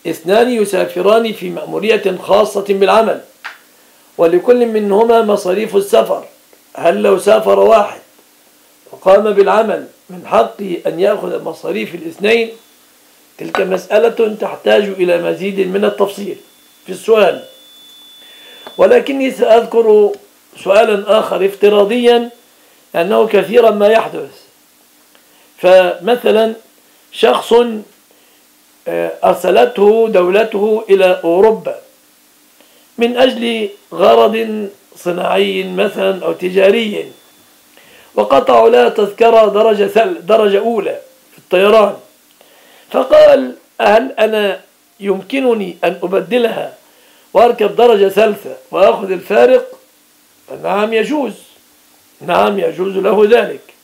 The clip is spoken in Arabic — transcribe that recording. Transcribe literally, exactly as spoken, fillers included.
اثنان يسافران في مأمورية خاصة بالعمل ولكل منهما مصاريف السفر، هل لو سافر واحد وقام بالعمل من حقه أن يأخذ مصاريف الاثنين؟ تلك مسألة تحتاج إلى مزيد من التفصيل في السؤال، ولكني سأذكر سؤالا آخر افتراضيا أنه كثيرا ما يحدث. فمثلا شخص أرسلته دولته إلى أوروبا من أجل غرض صناعي مثلا أو تجاري، وقطعوا لها تذكرة درجة, درجة أولى في الطيران، فقال هل أنا يمكنني أن أبدلها وأركب درجة ثالثة وأخذ الفارق؟ نعم يجوز، نعم يجوز له ذلك.